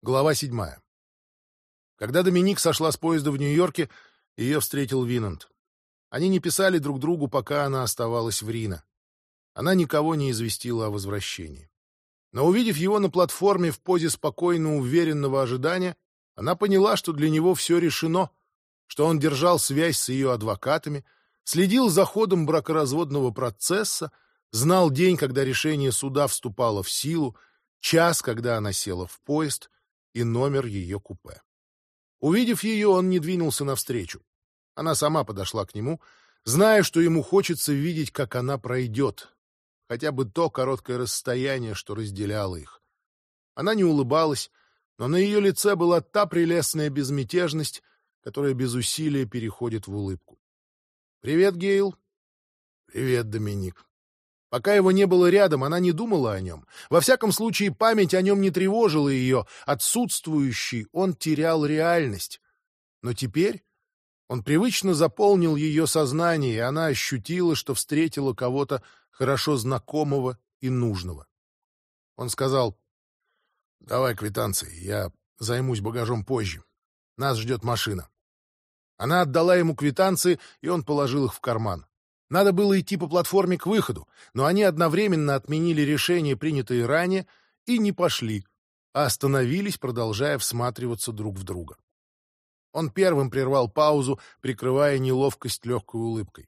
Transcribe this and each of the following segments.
Глава 7. Когда Доминик сошла с поезда в Нью-Йорке, ее встретил Винанд. Они не писали друг другу, пока она оставалась в Рино. Она никого не известила о возвращении. Но увидев его на платформе в позе спокойно уверенного ожидания, она поняла, что для него все решено, что он держал связь с ее адвокатами, следил за ходом бракоразводного процесса, знал день, когда решение суда вступало в силу, час, когда она села в поезд, и номер ее купе. Увидев ее, он не двинулся навстречу. Она сама подошла к нему, зная, что ему хочется видеть, как она пройдет, хотя бы то короткое расстояние, что разделяло их. Она не улыбалась, но на ее лице была та прелестная безмятежность, которая без усилия переходит в улыбку. «Привет, Гейл». «Привет, Доминик». Пока его не было рядом, она не думала о нем. Во всяком случае, память о нем не тревожила ее. Отсутствующий, он терял реальность. Но теперь он привычно заполнил ее сознание, и она ощутила, что встретила кого-то хорошо знакомого и нужного. Он сказал: «Давай квитанции, я займусь багажом позже. Нас ждет машина». Она отдала ему квитанции, и он положил их в карман. Надо было идти по платформе к выходу, но они одновременно отменили решения, принятые ранее, и не пошли, а остановились, продолжая всматриваться друг в друга. Он первым прервал паузу, прикрывая неловкость легкой улыбкой.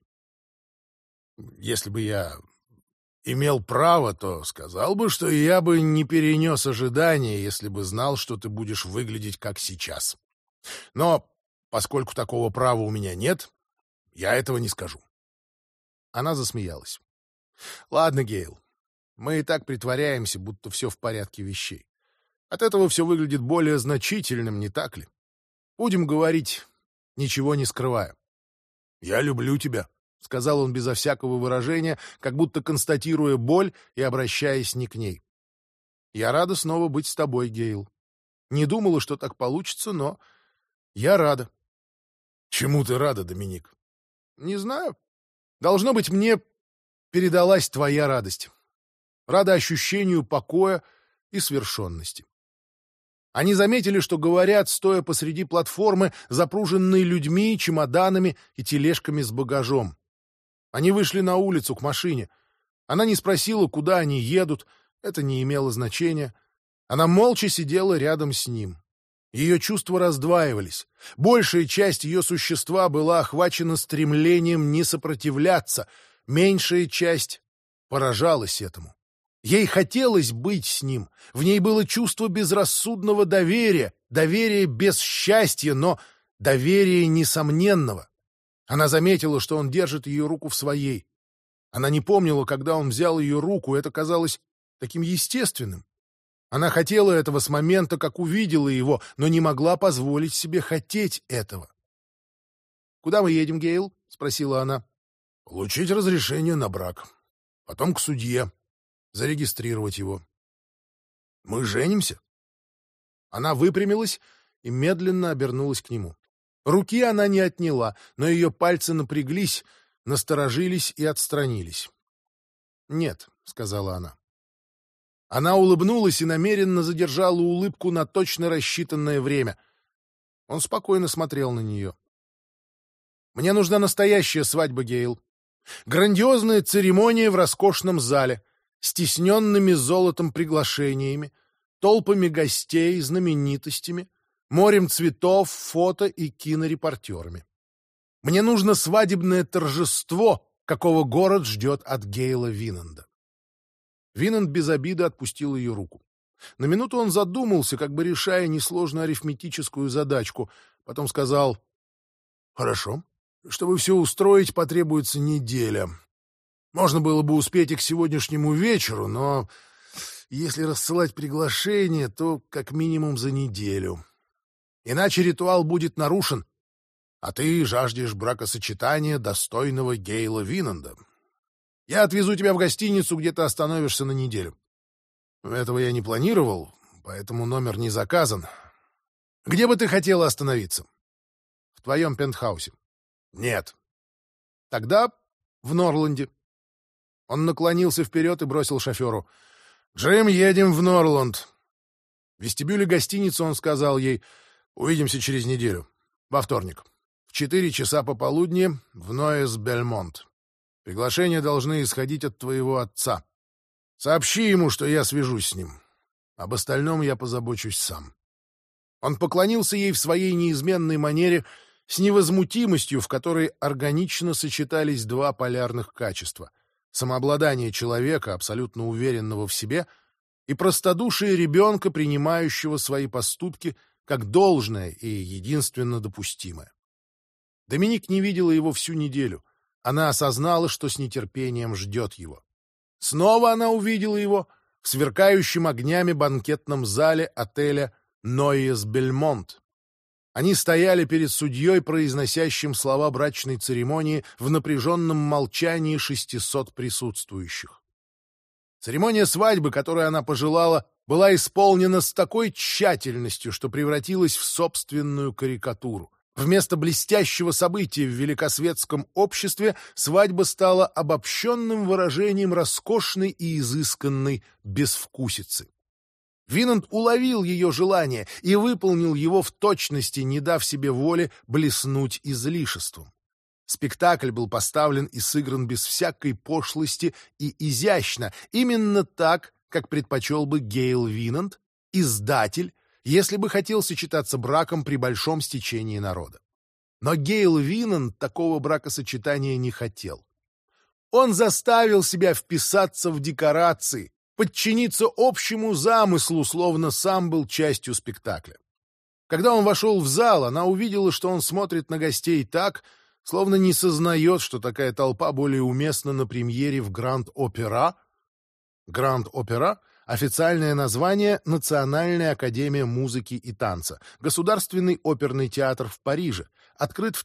«Если бы я имел право, то сказал бы, что я бы не перенес ожидания, если бы знал, что ты будешь выглядеть как сейчас. Но поскольку такого права у меня нет, я этого не скажу». Она засмеялась. «Ладно, Гейл, мы и так притворяемся, будто все в порядке вещей. От этого все выглядит более значительным, не так ли? Будем говорить, ничего не скрывая». «Я люблю тебя», — сказал он безо всякого выражения, как будто констатируя боль и обращаясь не к ней. «Я рада снова быть с тобой, Гейл. Не думала, что так получится, но я рада». «Чему ты рада, Доминик?» «Не знаю. Должно быть, мне передалась твоя радость. Рада ощущению покоя и свершенности». Они заметили, что говорят, стоя посреди платформы, запруженной людьми, чемоданами и тележками с багажом. Они вышли на улицу к машине. Она не спросила, куда они едут, это не имело значения. Она молча сидела рядом с ним. Ее чувства раздваивались. Большая часть ее существа была охвачена стремлением не сопротивляться, меньшая часть поражалась этому. Ей хотелось быть с ним, в ней было чувство безрассудного доверия, доверия без счастья, но доверия несомненного. Она заметила, что он держит ее руку в своей. Она не помнила, когда он взял ее руку, это казалось таким естественным. Она хотела этого с момента, как увидела его, но не могла позволить себе хотеть этого. «Куда мы едем, Гейл?» — спросила она. «Получить разрешение на брак. Потом к судье. Зарегистрировать его. Мы женимся?» Она выпрямилась и медленно обернулась к нему. Руки она не отняла, но ее пальцы напряглись, насторожились и отстранились. «Нет», — сказала она. Она улыбнулась и намеренно задержала улыбку на точно рассчитанное время. Он спокойно смотрел на нее. «Мне нужна настоящая свадьба, Гейл. Грандиозная церемония в роскошном зале, с тисненными золотом приглашениями, толпами гостей, знаменитостями, морем цветов, фото и кинорепортерами. Мне нужно свадебное торжество, какого город ждет от Гейла Винанда». Винанд без обиды отпустил ее руку. На минуту он задумался, как бы решая несложную арифметическую задачку. Потом сказал: «Хорошо. Чтобы все устроить, потребуется неделя. Можно было бы успеть и к сегодняшнему вечеру, но если рассылать приглашение, то как минимум за неделю. Иначе ритуал будет нарушен, а ты жаждешь бракосочетания, достойного Гейла Винанда. Я отвезу тебя в гостиницу, где ты остановишься на неделю. Этого я не планировал, поэтому номер не заказан. Где бы ты хотела остановиться? В твоем пентхаусе. Нет. Тогда в Норланде. Он наклонился вперед и бросил шоферу: «Джим, едем в Норланд». В вестибюле гостиницы он сказал ей: «Увидимся через неделю, во вторник, в 4 часа пополудни в Нойес-Бельмонт. Приглашения должны исходить от твоего отца. Сообщи ему, что я свяжусь с ним. Об остальном я позабочусь сам». Он поклонился ей в своей неизменной манере с невозмутимостью, в которой органично сочетались два полярных качества — самообладание человека, абсолютно уверенного в себе, и простодушие ребенка, принимающего свои поступки как должное и единственно допустимое. Доминик не видела его всю неделю. Она осознала, что с нетерпением ждет его. Снова она увидела его в сверкающем огнями банкетном зале отеля «Нойес-Бельмонт». Они стояли перед судьей, произносящим слова брачной церемонии в напряженном молчании 600 присутствующих. Церемония свадьбы, которую она пожелала, была исполнена с такой тщательностью, что превратилась в собственную карикатуру. Вместо блестящего события в великосветском обществе свадьба стала обобщенным выражением роскошной и изысканной безвкусицы. Винанд уловил ее желание и выполнил его в точности, не дав себе воли блеснуть излишеством. Спектакль был поставлен и сыгран без всякой пошлости и изящно, именно так, как предпочел бы Гейл Винанд, издатель, если бы хотел сочетаться браком при большом стечении народа. Но Гейл Винанд такого бракосочетания не хотел. Он заставил себя вписаться в декорации, подчиниться общему замыслу, словно сам был частью спектакля. Когда он вошел в зал, она увидела, что он смотрит на гостей так, словно не сознает, что такая толпа более уместна на премьере в Гранд-Опера. Гранд-Опера — официальное название Национальная академия музыки и танца, государственный оперный театр в Париже, открыт в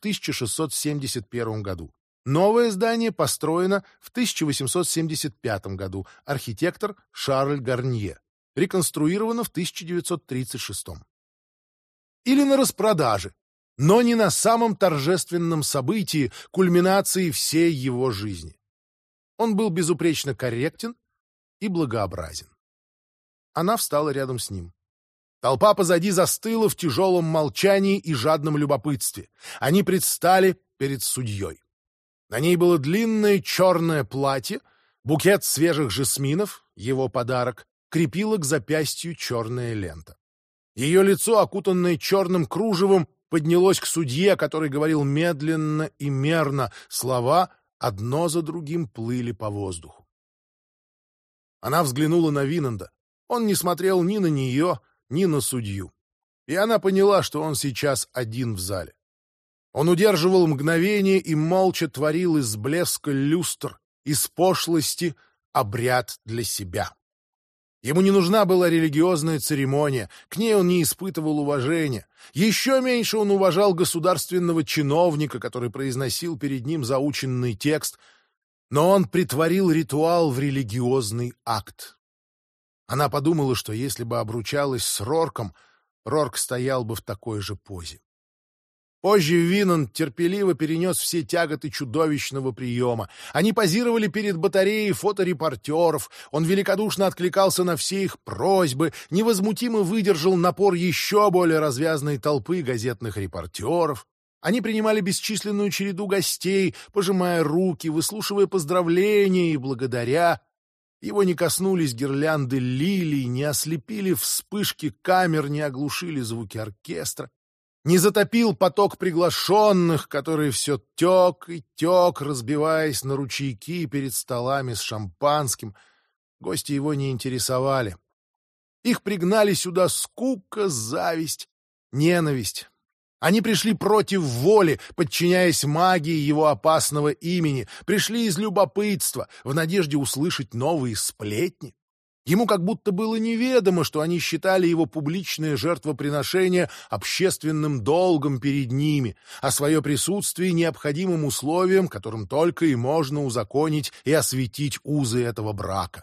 1671 году. Новое здание построено в 1875 году, архитектор Шарль Гарнье, реконструировано в 1936. Или на распродаже, но не на самом торжественном событии, кульминации всей его жизни. Он был безупречно корректен и благообразен. Она встала рядом с ним. Толпа позади застыла в тяжелом молчании и жадном любопытстве. Они предстали перед судьей. На ней было длинное черное платье, букет свежих жасминов, его подарок, крепила к запястью черная лента. Ее лицо, окутанное черным кружевом, поднялось к судье, который говорил медленно и мерно. Слова одно за другим плыли по воздуху. Она взглянула на Винанда. Он не смотрел ни на нее, ни на судью. И она поняла, что он сейчас один в зале. Он удерживал мгновение и молча творил из блеска люстр, из пошлости обряд для себя. Ему не нужна была религиозная церемония, к ней он не испытывал уважения. Еще меньше он уважал государственного чиновника, который произносил перед ним заученный текст, но он претворил ритуал в религиозный акт. Она подумала, что если бы обручалась с Рорком, Рорк стоял бы в такой же позе. Позже Винанд терпеливо перенес все тяготы чудовищного приема. Они позировали перед батареей фоторепортеров, он великодушно откликался на все их просьбы, невозмутимо выдержал напор еще более развязной толпы газетных репортеров. Они принимали бесчисленную череду гостей, пожимая руки, выслушивая поздравления и благодаря. Его не коснулись гирлянды лилий, не ослепили вспышки камер, не оглушили звуки оркестра. Не затопил поток приглашенных, который все тек и тек, разбиваясь на ручейки перед столами с шампанским. Гости его не интересовали. Их пригнали сюда скука, зависть, ненависть. Они пришли против воли, подчиняясь магии его опасного имени, пришли из любопытства, в надежде услышать новые сплетни. Ему как будто было неведомо, что они считали его публичное жертвоприношение общественным долгом перед ними, а свое присутствие необходимым условием, которым только и можно узаконить и осветить узы этого брака.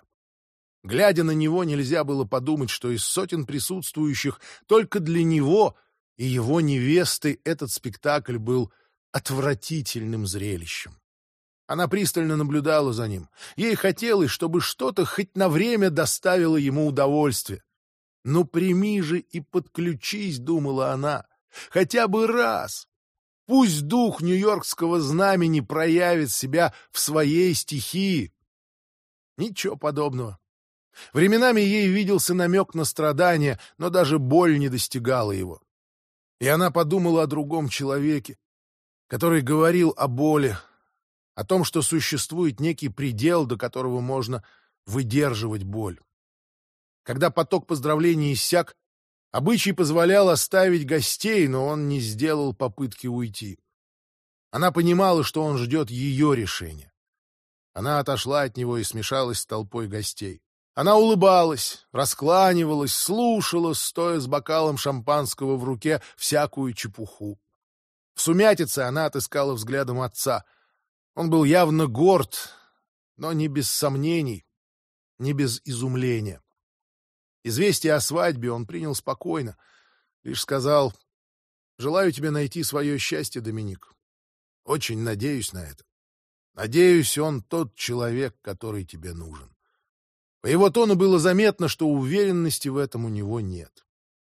Глядя на него, нельзя было подумать, что из сотен присутствующих только для него и его невесты этот спектакль был отвратительным зрелищем. Она пристально наблюдала за ним. Ей хотелось, чтобы что-то хоть на время доставило ему удовольствие. «Ну прими же и подключись», — думала она, — «хотя бы раз. Пусть дух нью-йоркского знамени проявит себя в своей стихии». Ничего подобного. Временами ей виделся намек на страдание, но даже боль не достигала его. И она подумала о другом человеке, который говорил о боли, о том, что существует некий предел, до которого можно выдерживать боль. Когда поток поздравлений иссяк, обычай позволял оставить гостей, но он не сделал попытки уйти. Она понимала, что он ждет ее решения. Она отошла от него и смешалась с толпой гостей. Она улыбалась, раскланивалась, слушала, стоя с бокалом шампанского в руке, всякую чепуху. В сумятице она отыскала взглядом отца. Он был явно горд, но не без сомнений, не без изумления. Известие о свадьбе он принял спокойно, лишь сказал: «Желаю тебе найти свое счастье, Доминик. Очень надеюсь на это. Надеюсь, он тот человек, который тебе нужен». По его тону было заметно, что уверенности в этом у него нет.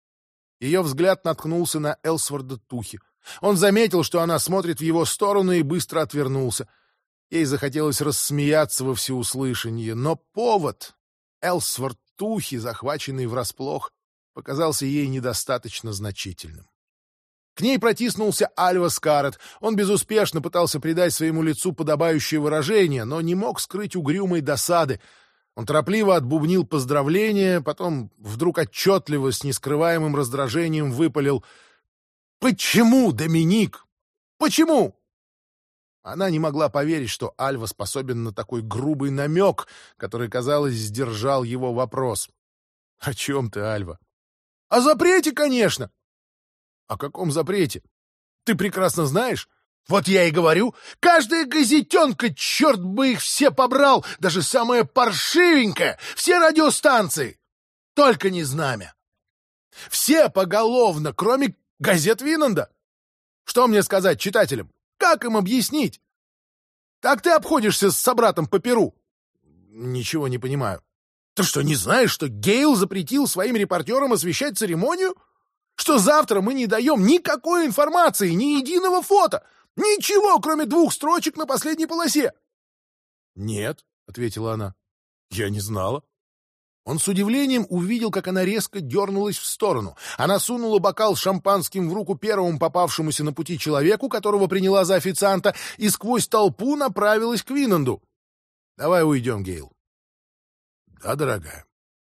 Ее взгляд наткнулся на Элсворда Тухи. Он заметил, что она смотрит в его сторону, и быстро отвернулся. Ей захотелось рассмеяться во всеуслышание, но повод, Элсворд Тухи, захваченный врасплох, показался ей недостаточно значительным. К ней протиснулся Альва Скарретт. Он безуспешно пытался придать своему лицу подобающее выражение, но не мог скрыть угрюмой досады. Он торопливо отбубнил поздравления, потом вдруг отчетливо, с нескрываемым раздражением выпалил: «Почему, Доминик? Почему?» Она не могла поверить, что Альва способен на такой грубый намек, который, казалось, сдержал его вопрос. «О чем ты, Альва?» «О запрете, конечно!» «О каком запрете? Ты прекрасно знаешь». «Вот я и говорю, каждая газетенка, черт бы их все побрал, даже самая паршивенькая, все радиостанции, только не знамя. Все поголовно, кроме газет Винанда. Что мне сказать читателям? Как им объяснить? Как ты обходишься с собратом по перу?» «Ничего не понимаю». «Ты что, не знаешь, что Гейл запретил своим репортерам освещать церемонию? Что завтра мы не даем никакой информации, ни единого фото? Ничего, кроме 2 строчек на последней полосе?» «Нет», — ответила она, — «я не знала». Он с удивлением увидел, как она резко дернулась в сторону. Она сунула бокал с шампанским в руку первому попавшемуся на пути человеку, которого приняла за официанта, и сквозь толпу направилась к Винанду. «Давай уйдем, Гейл». «Да, дорогая».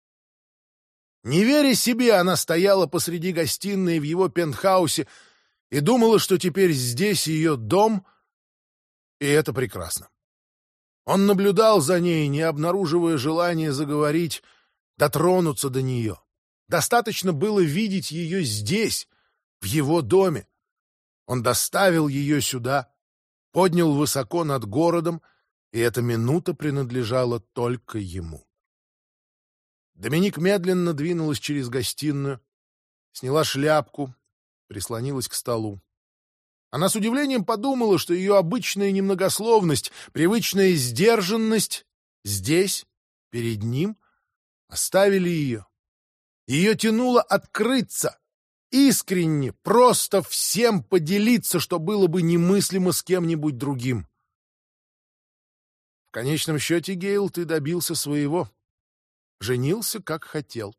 Не веря себе, она стояла посреди гостиной в его пентхаусе и думала, что теперь здесь ее дом, и это прекрасно. Он наблюдал за ней, не обнаруживая желания заговорить, дотронуться до нее. Достаточно было видеть ее здесь, в его доме. Он доставил ее сюда, поднял высоко над городом, и эта минута принадлежала только ему. Доминик медленно двинулась через гостиную, сняла шляпку, прислонилась к столу. Она с удивлением подумала, что ее обычная немногословность, привычная сдержанность здесь, перед ним, оставили ее. Ее тянуло открыться, искренне, просто всем поделиться, что было бы немыслимо с кем-нибудь другим. В конечном счете, Гейл, ты добился своего. Женился, как хотел.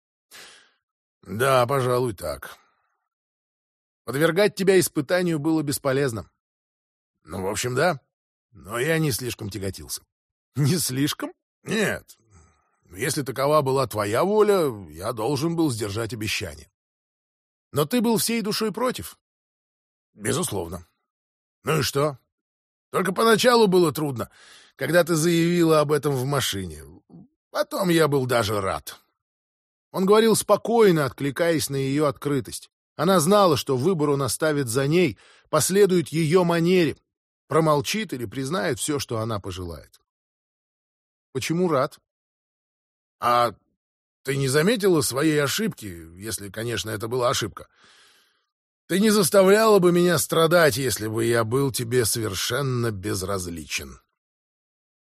Да, пожалуй, так. Подвергать тебя испытанию было бесполезно. Ну, в общем, да. Но я не слишком тяготился. Не слишком? Нет. Если такова была твоя воля, я должен был сдержать обещание. Но ты был всей душой против. Безусловно. Ну и что? Только поначалу было трудно, когда ты заявила об этом в машине. Потом я был даже рад. Он говорил спокойно, откликаясь на ее открытость. Она знала, что выбор он оставит за ней, последует ее манере, промолчит или признает все, что она пожелает. Почему рад? А ты не заметила своей ошибки, если, конечно, это была ошибка? Ты не заставляла бы меня страдать, если бы я был тебе совершенно безразличен.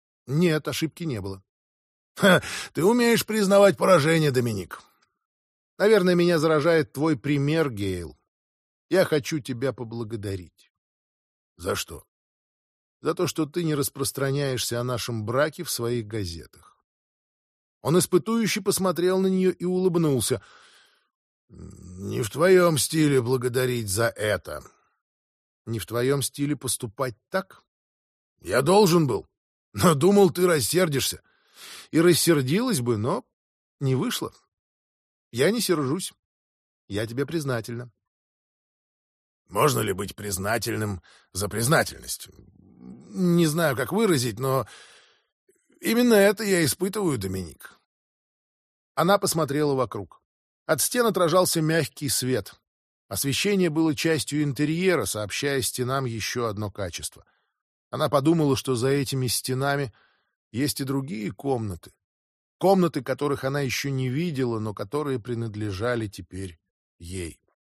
Нет, ошибки не было. Ха, ты умеешь признавать поражение, Доминик. Наверное, меня заражает твой пример, Гейл. Я хочу тебя поблагодарить. За что? За то, что ты не распространяешься о нашем браке в своих газетах. Он испытующе посмотрел на нее и улыбнулся. Не в твоем стиле благодарить за это. Не в твоем стиле поступать так? Я должен был, но думал, ты рассердишься. И рассердилась бы, но не вышло. Я не сержусь. Я тебе признательна. Можно ли быть признательным за признательность? Не знаю, как выразить, но именно это я испытываю, Доминик. Она посмотрела вокруг. От стен отражался мягкий свет. Освещение было частью интерьера, сообщая стенам еще одно качество. Она подумала, что за этими стенами есть и другие комнаты. Комнаты, которых она еще не видела, но которые принадлежали теперь ей.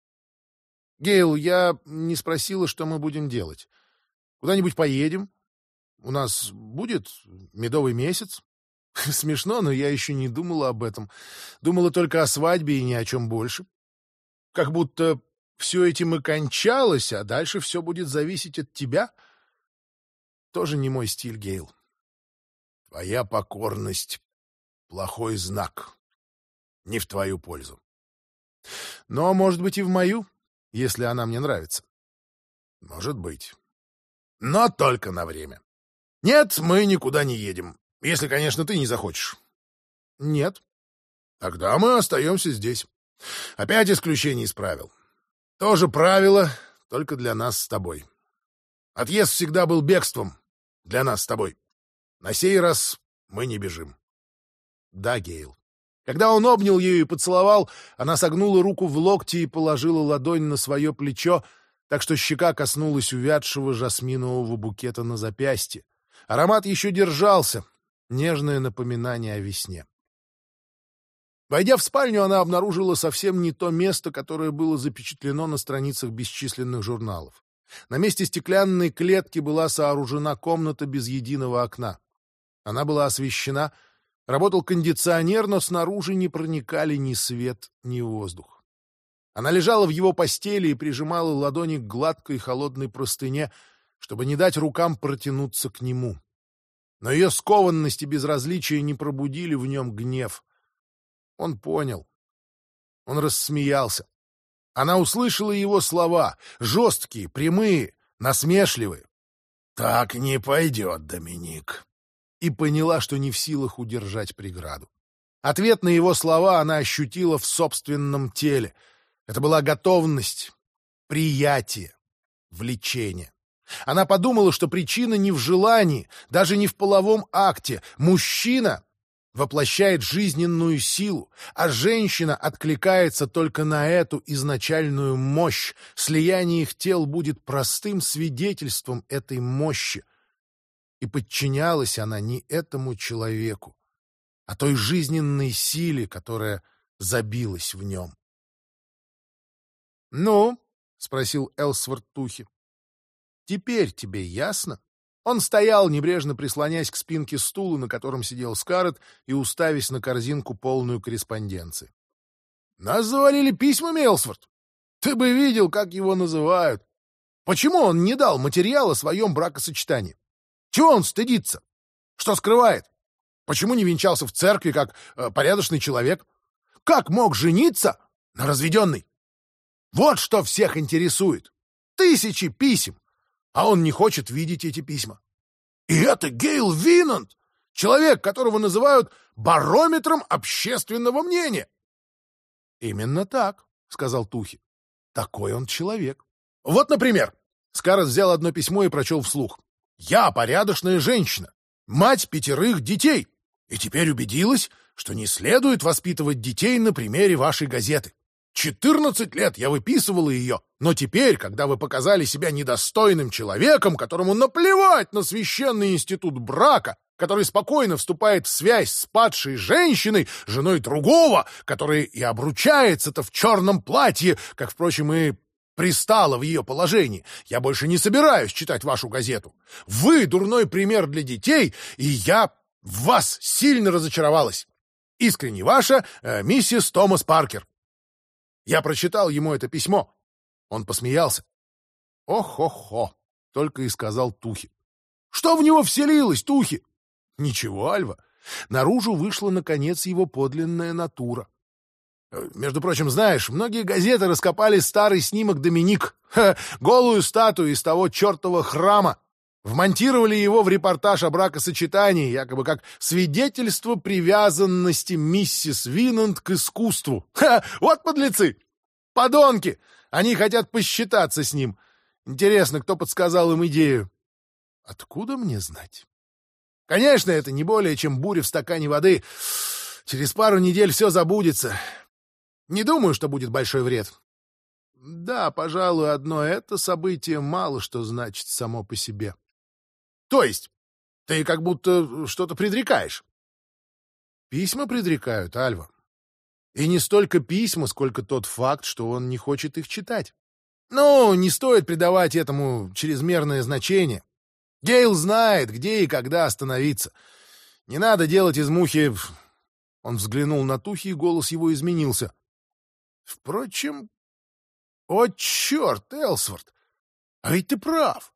«Гейл, я не спросила, что мы будем делать. Куда-нибудь поедем? У нас будет медовый месяц?» Смешно, но я еще не думала об этом. Думала только о свадьбе и ни о чем больше. Как будто все этим и кончалось, а дальше все будет зависеть от тебя. Тоже не мой стиль, Гейл. Твоя покорность — плохой знак. Не в твою пользу. Но, может быть, и в мою, если она мне нравится. Может быть. Но только на время. Нет, мы никуда не едем. Если, конечно, ты не захочешь. Нет. Тогда мы остаемся здесь. Опять исключение из правил. Тоже правило, только для нас с тобой. Отъезд всегда был бегством для нас с тобой. На сей раз мы не бежим. Да, Гейл. Когда он обнял ее и поцеловал, она согнула руку в локте и положила ладонь на свое плечо, так что щека коснулась увядшего жасминового букета на запястье. Аромат еще держался. Нежное напоминание о весне. Войдя в спальню, она обнаружила совсем не то место, которое было запечатлено на страницах бесчисленных журналов. На месте стеклянной клетки была сооружена комната без единого окна. Она была освещена, работал кондиционер, но снаружи не проникали ни свет, ни воздух. Она лежала в его постели и прижимала ладони к гладкой холодной простыне, чтобы не дать рукам протянуться к нему. Но ее скованность и безразличие не пробудили в нем гнев. Он понял. Он рассмеялся. Она услышала его слова, жесткие, прямые, насмешливые. «Так не пойдет, Доминик». И поняла, что не в силах удержать преграду. Ответ на его слова она ощутила в собственном теле. Это была готовность, приятие, влечение. Она подумала, что причина не в желании, даже не в половом акте. Мужчина воплощает жизненную силу, а женщина откликается только на эту изначальную мощь. Слияние их тел будет простым свидетельством этой мощи. И подчинялась она не этому человеку, а той жизненной силе, которая забилась в нем. «Ну?» — спросил Элсворт Тухи. «Теперь тебе ясно?» Он стоял, небрежно прислонясь к спинке стула, на котором сидел Скарлетт, и уставясь на корзинку, полную корреспонденции. «Нас завалили письмами, Элсворт. Ты бы видел, как его называют. Почему он не дал материал о своем бракосочетании? Чего он стыдится? Что скрывает? Почему не венчался в церкви, как порядочный человек? Как мог жениться на разведенной? Вот что всех интересует. Тысячи писем. А он не хочет видеть эти письма. И это Гейл Винанд, человек, которого называют барометром общественного мнения. Именно так, сказал Тухи. Такой он человек. Вот, например, Скарлетт взял одно письмо и прочел вслух. «Я порядочная женщина, мать 5 детей, и теперь убедилась, что не следует воспитывать детей на примере вашей газеты. 14 лет я выписывала ее, но теперь, когда вы показали себя недостойным человеком, которому наплевать на священный институт брака, который спокойно вступает в связь с падшей женщиной, женой другого, который и обручается-то в черном платье, как, впрочем, и пристало в ее положении, я больше не собираюсь читать вашу газету. Вы дурной пример для детей, и я в вас сильно разочаровалась. Искренне ваша, миссис Томас Паркер». Я прочитал ему это письмо. Он посмеялся. «Ох-хо-хо», — только и сказал Тухи. «Что в него вселилось, Тухи?» «Ничего, Альва. Наружу вышла, наконец, его подлинная натура. Между прочим, знаешь, многие газеты раскопали старый снимок Доминик, голую статую из того чертова храма, вмонтировали его в репортаж о бракосочетании, якобы как свидетельство привязанности миссис Винант к искусству. Вот подлецы! Подонки! Они хотят посчитаться с ним. Интересно, кто подсказал им идею? Откуда мне знать? Конечно, это не более, чем буря в стакане воды. Через пару недель все забудется. Не думаю, что будет большой вред. Да, пожалуй, одно это событие мало что значит само по себе. То есть, ты как будто что-то предрекаешь. Письма предрекают, Альва. И не столько письма, сколько тот факт, что он не хочет их читать. Ну, не стоит придавать этому чрезмерное значение. Гейл знает, где и когда остановиться. Не надо делать из мухи... Он взглянул на Тухи, и голос его изменился. Впрочем... О, черт, Элсворт! А ведь ты прав.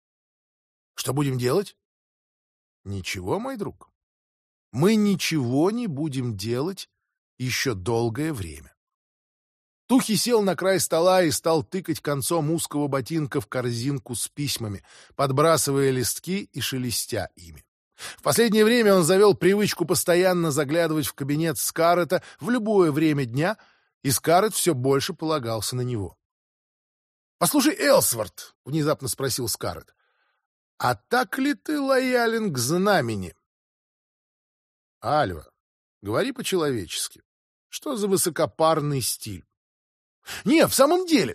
Что будем делать? Ничего, мой друг. Мы ничего не будем делать еще долгое время. Тухи сел на край стола и стал тыкать концом узкого ботинка в корзинку с письмами, подбрасывая листки и шелестя ими. В последнее время он завел привычку постоянно заглядывать в кабинет Скарлетта в любое время дня, и Скарлетт все больше полагался на него. «Послушай, Элсворт», — внезапно спросил Скарлетт, — «а так ли ты лоялен к знамени?» «Альва, говори по-человечески. Что за высокопарный стиль?» «Не, в самом деле.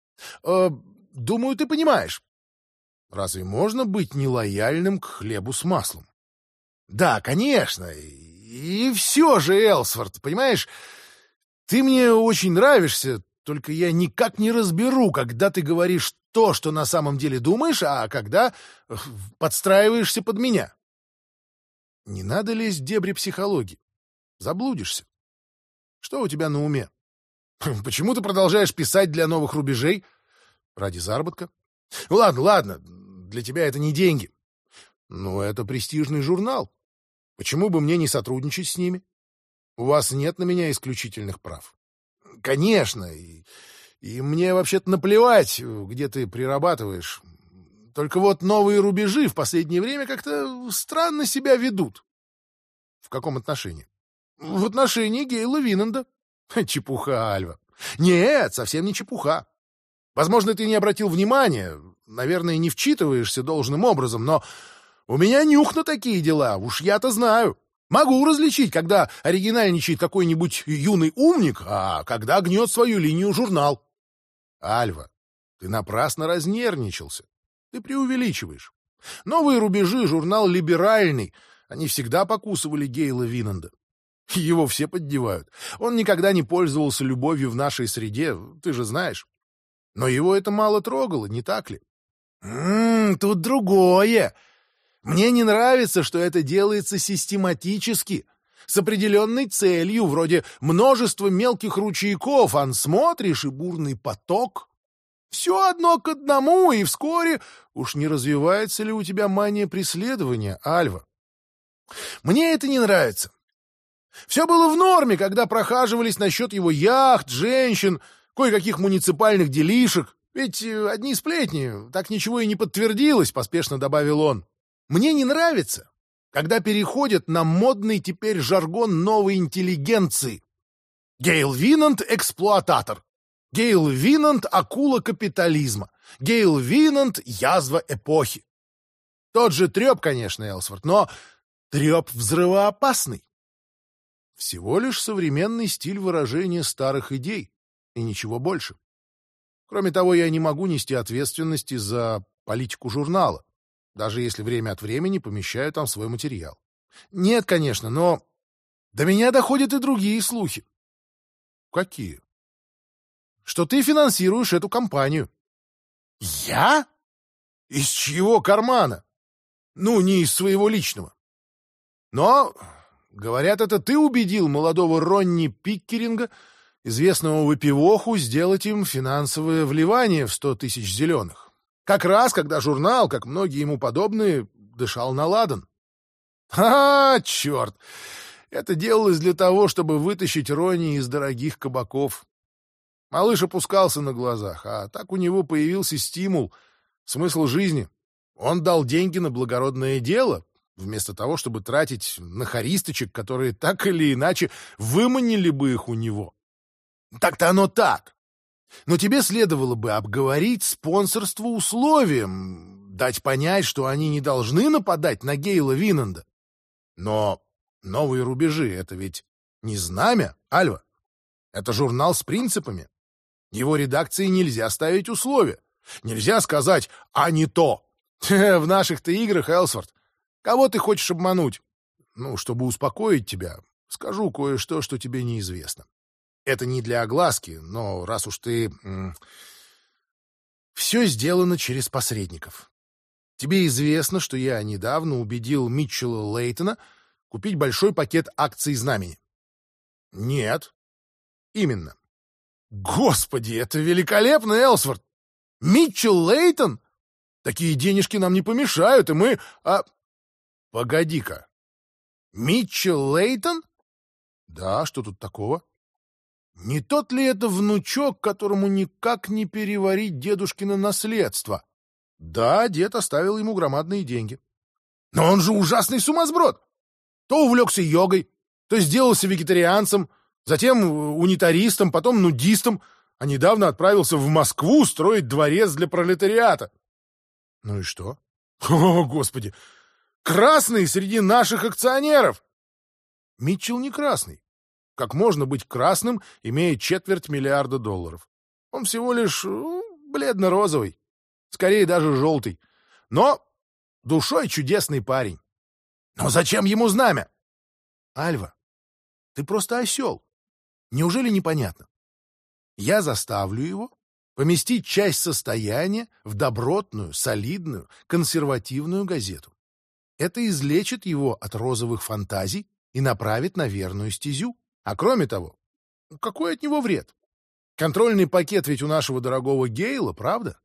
Думаю, ты понимаешь. Разве можно быть нелояльным к хлебу с маслом?» «Да, конечно. И все же, Элсворт, понимаешь, ты мне очень нравишься, только я никак не разберу, когда ты говоришь то, что на самом деле думаешь, а когда подстраиваешься под меня. Не надо лезть в дебри психологии. Заблудишься. Что у тебя на уме? Почему ты продолжаешь писать для новых рубежей? Ради заработка? Ладно, ладно, для тебя это не деньги. Но это престижный журнал. Почему бы мне не сотрудничать с ними? У вас нет на меня исключительных прав. Конечно, и мне вообще-то наплевать, где ты прирабатываешь. Только вот новые рубежи в последнее время как-то странно себя ведут. В каком отношении? В отношении Гейла Винанда. Чепуха, Альва. Нет, совсем не чепуха. Возможно, ты не обратил внимания, наверное, не вчитываешься должным образом, но у меня нюх на такие дела, уж я-то знаю. Могу различить, когда оригинальничает какой-нибудь юный умник, а когда гнет свою линию журнал. Альва, ты напрасно разнервничался. Ты преувеличиваешь. Новые рубежи — журнал либеральный. Они всегда покусывали Гейла Винанда. Его все поддевают. Он никогда не пользовался любовью в нашей среде, ты же знаешь. Но его это мало трогало, не так ли? Тут другое. Мне не нравится, что это делается систематически, с определенной целью, вроде множества мелких ручейков, ан смотришь, и бурный поток. Все одно к одному, и вскоре уж не развивается ли у тебя мания преследования, Альва? Мне это не нравится. Все было в норме, когда прохаживались насчет его яхт, женщин, кое-каких муниципальных делишек. Ведь одни сплетни, так ничего и не подтвердилось, поспешно добавил он. Мне не нравится, когда переходят на модный теперь жаргон новой интеллигенции. Гейл Винанд — эксплуататор. Гейл Винанд — акула капитализма. Гейл Винанд — язва эпохи. Тот же треп, конечно, Элсворт, но треп взрывоопасный. Всего лишь современный стиль выражения старых идей, и ничего больше. Кроме того, я не могу нести ответственности за политику журнала, даже если время от времени помещаю там свой материал. Нет, конечно, но до меня доходят и другие слухи. Какие? Что ты финансируешь эту кампанию. Я? Из чьего кармана? Ну, не из своего личного. Но, говорят, это ты убедил молодого Ронни Пиккеринга известного выпивоху сделать им финансовое вливание в 100 тысяч зеленых. Как раз, когда журнал, как многие ему подобные, дышал на ладан. Черт! Это делалось для того, чтобы вытащить Ронни из дорогих кабаков. Малыш опускался на глазах, а так у него появился стимул, смысл жизни. Он дал деньги на благородное дело, вместо того, чтобы тратить на хористочек, которые так или иначе выманили бы их у него. Так-то оно так. Но тебе следовало бы обговорить спонсорство условием, дать понять, что они не должны нападать на Гейла Винанда. Но «Новые рубежи» — это ведь не знамя, Альва. Это журнал с принципами. Его редакции нельзя ставить условия. Нельзя сказать «а не то». В наших-то играх, Элсворт, кого ты хочешь обмануть? Чтобы успокоить тебя, скажу кое-что, что тебе неизвестно. Это не для огласки, но раз уж ты... Все сделано через посредников. Тебе известно, что я недавно убедил Митчелла Лейтона купить большой пакет акций «Знамени». Нет. Именно. Господи, это великолепно, Элсворт! Митчелл Лейтон? Такие денежки нам не помешают, и мы... Погоди-ка. Митчелл Лейтон? Да, что тут такого? Не тот ли это внучок, которому никак не переварить дедушкино наследство? Да, дед оставил ему громадные деньги. Но он же ужасный сумасброд. То увлекся йогой, то сделался вегетарианцем, затем унитаристом, потом нудистом, а недавно отправился в Москву строить дворец для пролетариата. Ну и что? О, Господи! Красный среди наших акционеров! Митчелл не красный. Как можно быть красным, имея $250 миллиарда? Он всего лишь бледно-розовый, скорее даже желтый. Но душой чудесный парень. Но зачем ему знамя? Альва, ты просто осел. Неужели непонятно? Я заставлю его поместить часть состояния в добротную, солидную, консервативную газету. Это излечит его от розовых фантазий и направит на верную стезю. А кроме того, какой от него вред? Контрольный пакет ведь у нашего дорогого Гейла, правда?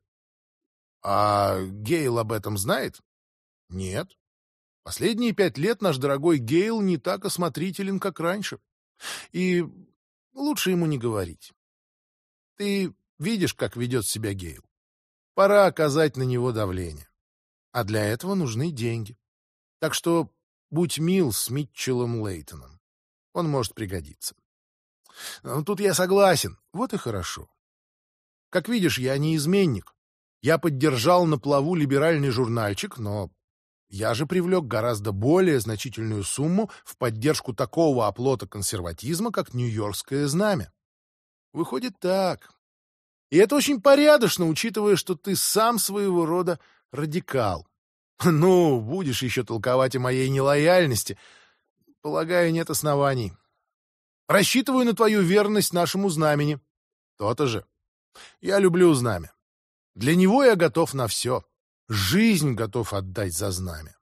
А Гейл об этом знает? Нет. Последние 5 лет наш дорогой Гейл не так осмотрителен, как раньше. И лучше ему не говорить. Ты видишь, как ведет себя Гейл. Пора оказать на него давление. А для этого нужны деньги. Так что будь мил с Митчеллом Лейтоном. Он может пригодиться. Тут я согласен. Вот и хорошо. Как видишь, я не изменник. Я поддержал на плаву либеральный журнальчик, но я же привлек гораздо более значительную сумму в поддержку такого оплота консерватизма, как Нью-Йоркское знамя. Выходит так. И это очень порядочно, учитывая, что ты сам своего рода радикал. Будешь еще толковать о моей нелояльности. Полагаю, нет оснований. Рассчитываю на твою верность нашему знамени. То-то же. Я люблю знамя. Для него я готов на все. Жизнь готов отдать за знамя.